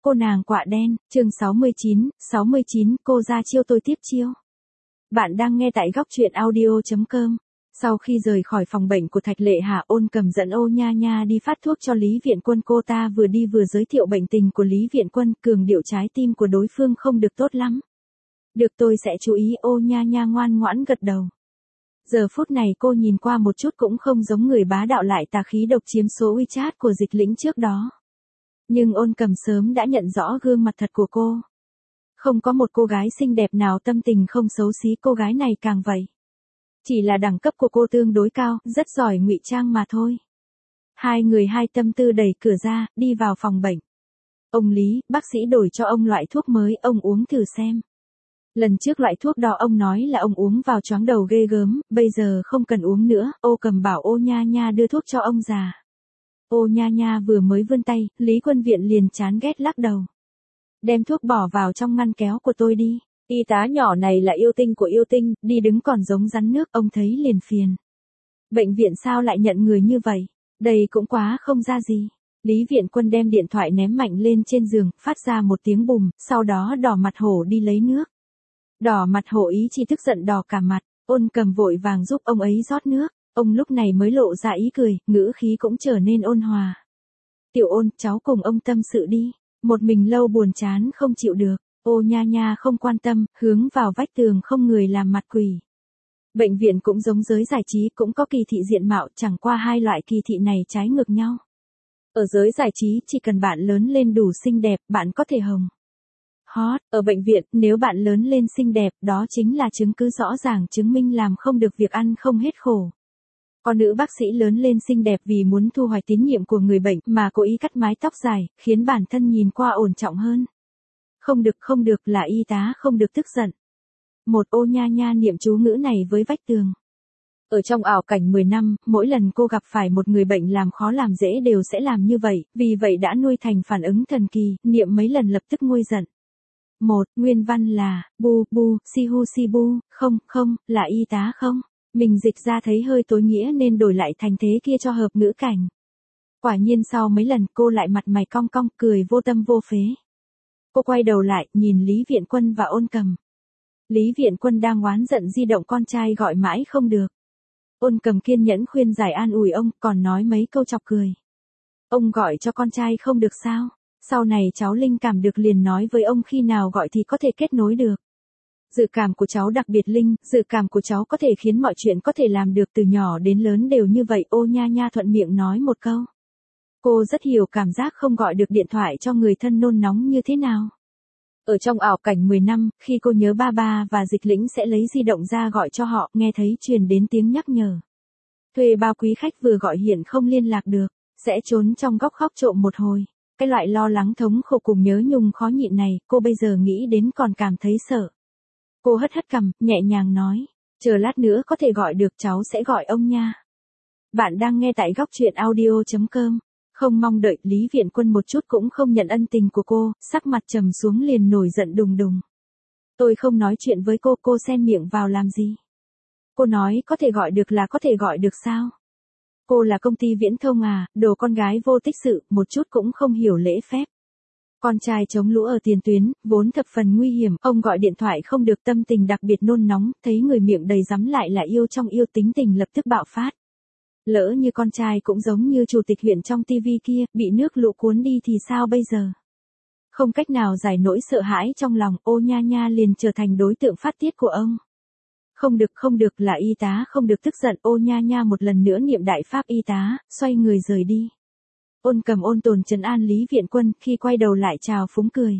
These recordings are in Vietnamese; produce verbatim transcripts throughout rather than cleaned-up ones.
cô nàng quạ đen, chương sáu mươi chín, sáu mươi chín, cô ra chiêu tôi tiếp chiêu. Bạn đang nghe tại góc truyện audio chấm com. Sau khi rời khỏi phòng bệnh của Thạch Lệ Hà, Ôn Cầm dẫn Ô Nha Nha đi phát thuốc cho Lý Viện Quân. Cô ta vừa đi vừa giới thiệu bệnh tình của Lý Viện Quân, cường điệu trái tim của đối phương không được tốt lắm. Được, tôi sẽ chú ý. Ô Nha Nha ngoan ngoãn gật đầu. Giờ phút này cô nhìn qua một chút cũng không giống người bá đạo lại tà khí độc chiếm số WeChat của Dịch Lĩnh trước đó. Nhưng Ôn Cầm sớm đã nhận rõ gương mặt thật của cô. Không có một cô gái xinh đẹp nào tâm tình không xấu xí, cô gái này càng vậy. Chỉ là đẳng cấp của cô tương đối cao, rất giỏi ngụy trang mà thôi. Hai người hai tâm tư đẩy cửa ra, đi vào phòng bệnh. Ông Lý, bác sĩ đổi cho ông loại thuốc mới, ông uống thử xem. Lần trước loại thuốc đó ông nói là ông uống vào choáng đầu ghê gớm, bây giờ không cần uống nữa. Ô Cầm bảo Ô Nha Nha đưa thuốc cho ông già. Ô Nha Nha vừa mới vươn tay, Lý Quân Viện liền chán ghét lắc đầu. Đem thuốc bỏ vào trong ngăn kéo của tôi đi. Y tá nhỏ này là yêu tinh của yêu tinh, đi đứng còn giống rắn nước, ông thấy liền phiền. Bệnh viện sao lại nhận người như vậy? Đây cũng quá không ra gì. Lý Viện Quân đem điện thoại ném mạnh lên trên giường, phát ra một tiếng bùm, sau đó đỏ mặt hổ đi lấy nước. Đỏ mặt hổ ý chỉ tức giận đỏ cả mặt, Ôn Cầm vội vàng giúp ông ấy rót nước. Ông lúc này mới lộ ra ý cười, ngữ khí cũng trở nên ôn hòa. Tiểu Ôn, cháu cùng ông tâm sự đi. Một mình lâu buồn chán không chịu được. Ô Nha Nha không quan tâm, hướng vào vách tường không người làm mặt quỷ. Bệnh viện cũng giống giới giải trí, cũng có kỳ thị diện mạo, chẳng qua hai loại kỳ thị này trái ngược nhau. Ở giới giải trí, chỉ cần bạn lớn lên đủ xinh đẹp, bạn có thể hồng hot. Ở bệnh viện, nếu bạn lớn lên xinh đẹp, đó chính là chứng cứ rõ ràng chứng minh làm không được việc ăn không hết khổ. Có nữ bác sĩ lớn lên xinh đẹp vì muốn thu hoạch tín nhiệm của người bệnh mà cố ý cắt mái tóc dài, khiến bản thân nhìn qua ổn trọng hơn. Không được, không được, là y tá không được tức giận. Một Ô Nha Nha niệm chú ngữ này với vách tường. Ở trong ảo cảnh mười năm, mỗi lần cô gặp phải một người bệnh làm khó làm dễ đều sẽ làm như vậy, vì vậy đã nuôi thành phản ứng thần kỳ, niệm mấy lần lập tức nguôi giận. Một, nguyên văn là, bu, bu, si hu si bu, không, không, là y tá không. Mình dịch ra thấy hơi tối nghĩa nên đổi lại thành thế kia cho hợp ngữ cảnh. Quả nhiên sau mấy lần cô lại mặt mày cong cong, cười vô tâm vô phế. Cô quay đầu lại, nhìn Lý Viện Quân và Ôn Cầm. Lý Viện Quân đang oán giận di động con trai gọi mãi không được. Ôn Cầm kiên nhẫn khuyên giải an ủi ông, còn nói mấy câu chọc cười. Ông gọi cho con trai không được sao? Sau này cháu linh cảm được liền nói với ông khi nào gọi thì có thể kết nối được. Dự cảm của cháu đặc biệt linh, dự cảm của cháu có thể khiến mọi chuyện có thể làm được từ nhỏ đến lớn đều như vậy. Ô Nha Nha thuận miệng nói một câu. Cô rất hiểu cảm giác không gọi được điện thoại cho người thân nôn nóng như thế nào. Ở trong ảo cảnh mười năm, khi cô nhớ ba ba và Dịch Lĩnh sẽ lấy di động ra gọi cho họ, nghe thấy truyền đến tiếng nhắc nhở. Thuê bao quý khách vừa gọi hiện không liên lạc được, sẽ trốn trong góc khóc trộm một hồi. Cái loại lo lắng thống khổ cùng nhớ nhung khó nhịn này, cô bây giờ nghĩ đến còn cảm thấy sợ. Cô hất hất cằm, nhẹ nhàng nói, chờ lát nữa có thể gọi được cháu sẽ gọi ông nha. Bạn đang nghe tại góc truyện audio chấm com. Không mong đợi, Lý Viện Quân một chút cũng không nhận ân tình của cô, sắc mặt trầm xuống liền nổi giận đùng đùng. Tôi không nói chuyện với cô, cô xen miệng vào làm gì? Cô nói có thể gọi được là có thể gọi được sao? Cô là công ty viễn thông à, đồ con gái vô tích sự, một chút cũng không hiểu lễ phép. Con trai chống lũ ở tiền tuyến, vốn thập phần nguy hiểm, ông gọi điện thoại không được, tâm tình đặc biệt nôn nóng, thấy người miệng đầy rắm lại là yêu trong yêu, tính tình lập tức bạo phát. Lỡ như con trai cũng giống như chủ tịch huyện trong tivi kia, bị nước lũ cuốn đi thì sao bây giờ? Không cách nào giải nỗi sợ hãi trong lòng, Ô Nha Nha liền trở thành đối tượng phát tiết của ông. Không được, không được, là y tá không được tức giận. Ô Nha Nha một lần nữa niệm đại pháp y tá, xoay người rời đi. Ôn Cầm ôn tồn trấn an Lý Viện Quân, khi quay đầu lại chào phúng cười.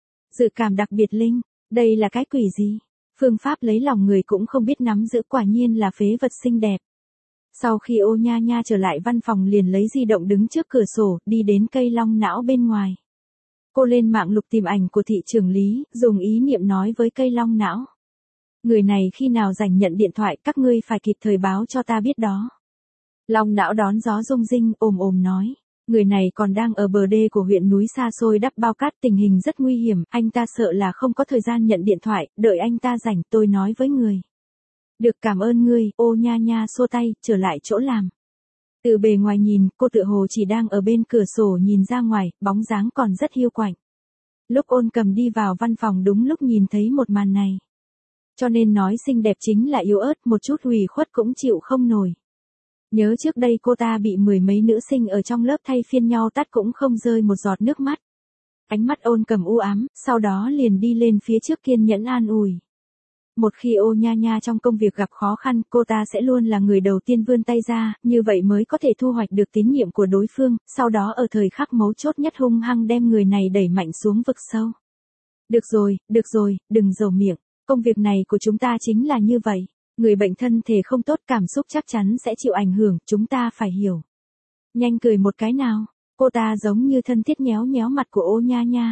Dự cảm đặc biệt linh, đây là cái quỷ gì? Phương pháp lấy lòng người cũng không biết nắm giữ, quả nhiên là phế vật xinh đẹp. Sau khi Ô Nha Nha trở lại văn phòng liền lấy di động đứng trước cửa sổ, đi đến cây long não bên ngoài. Cô lên mạng lục tìm ảnh của thị trưởng Lý, dùng ý niệm nói với cây long não. Người này khi nào rảnh nhận điện thoại, các ngươi phải kịp thời báo cho ta biết đó. Long não đón gió rung rinh, ồm ồm nói. Người này còn đang ở bờ đê của huyện núi xa xôi đắp bao cát, tình hình rất nguy hiểm, anh ta sợ là không có thời gian nhận điện thoại, đợi anh ta rảnh tôi nói với người. Được, cảm ơn ngươi. Ô Nha Nha xua tay, trở lại chỗ làm. Từ bề ngoài nhìn, cô tựa hồ chỉ đang ở bên cửa sổ nhìn ra ngoài, bóng dáng còn rất hiu quạnh. Lúc Ôn Cầm đi vào văn phòng đúng lúc nhìn thấy một màn này. Cho nên nói xinh đẹp chính là yếu ớt, một chút ủy khuất cũng chịu không nổi. Nhớ trước đây cô ta bị mười mấy nữ sinh ở trong lớp thay phiên nhau tát cũng không rơi một giọt nước mắt. Ánh mắt Ôn Cầm u ám, sau đó liền đi lên phía trước kiên nhẫn an ủi. Một khi Ô Nha Nha trong công việc gặp khó khăn, cô ta sẽ luôn là người đầu tiên vươn tay ra, như vậy mới có thể thu hoạch được tín nhiệm của đối phương, sau đó ở thời khắc mấu chốt nhất hung hăng đem người này đẩy mạnh xuống vực sâu. Được rồi, được rồi, đừng dầu miệng, công việc này của chúng ta chính là như vậy. Người bệnh thân thể không tốt cảm xúc chắc chắn sẽ chịu ảnh hưởng, chúng ta phải hiểu. Nhanh cười một cái nào, cô ta giống như thân thiết nhéo nhéo mặt của Ô Nha Nha.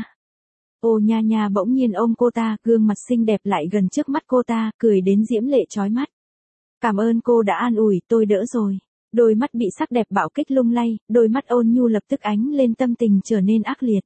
Ô Nha Nha bỗng nhiên ôm cô ta, gương mặt xinh đẹp lại gần trước mắt cô ta, cười đến diễm lệ chói mắt. Cảm ơn cô đã an ủi, tôi đỡ rồi. Đôi mắt bị sắc đẹp bạo kích lung lay, đôi mắt ôn nhu lập tức ánh lên tâm tình trở nên ác liệt.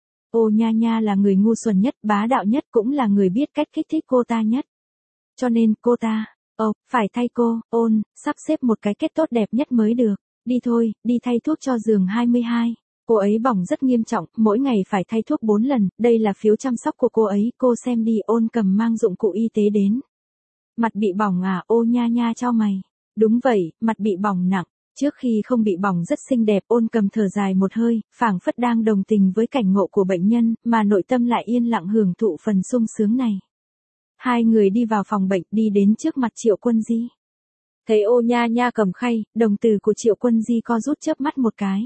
Ô Nha Nha là người ngu xuẩn nhất, bá đạo nhất, cũng là người biết cách kích thích cô ta nhất. Cho nên cô ta, ồ, phải thay cô, Ôn, sắp xếp một cái kết tốt đẹp nhất mới được. Đi thôi, đi thay thuốc cho giường hai mươi hai. Cô ấy bỏng rất nghiêm trọng, mỗi ngày phải thay thuốc bốn lần, đây là phiếu chăm sóc của cô ấy, cô xem đi. Ôn Cầm mang dụng cụ y tế đến. Mặt bị bỏng à? Ô Nha Nha chau mày. Đúng vậy, mặt bị bỏng nặng. Trước khi không bị bỏng rất xinh đẹp, Ôn Cầm thở dài một hơi, phảng phất đang đồng tình với cảnh ngộ của bệnh nhân, mà nội tâm lại yên lặng hưởng thụ phần sung sướng này. Hai người đi vào phòng bệnh, đi đến trước mặt Triệu Quân Di. Thấy Ô Nha Nha cầm khay, đồng tử của Triệu Quân Di co rút chớp mắt một cái.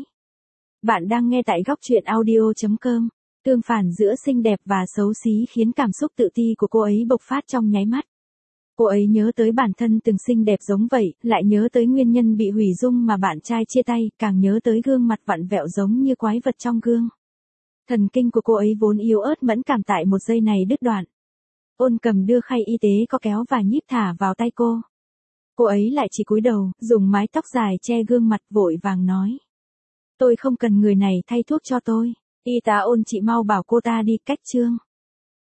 Bạn đang nghe tại góc truyện audio chấm com. Tương phản giữa xinh đẹp và xấu xí khiến cảm xúc tự ti của cô ấy bộc phát trong nháy mắt. Cô ấy nhớ tới bản thân từng xinh đẹp giống vậy, lại nhớ tới nguyên nhân bị hủy dung mà bạn trai chia tay, càng nhớ tới gương mặt vặn vẹo giống như quái vật trong gương. Thần kinh của cô ấy vốn yếu ớt mẫn cảm tại một giây này đứt đoạn. Ôn Cầm đưa khay y tế có kéo và nhíp thả vào tay cô. Cô ấy lại chỉ cúi đầu, dùng mái tóc dài che gương mặt, vội vàng nói. Tôi không cần người này thay thuốc cho tôi. Y tá Ôn, chị mau bảo cô ta đi, cách trương.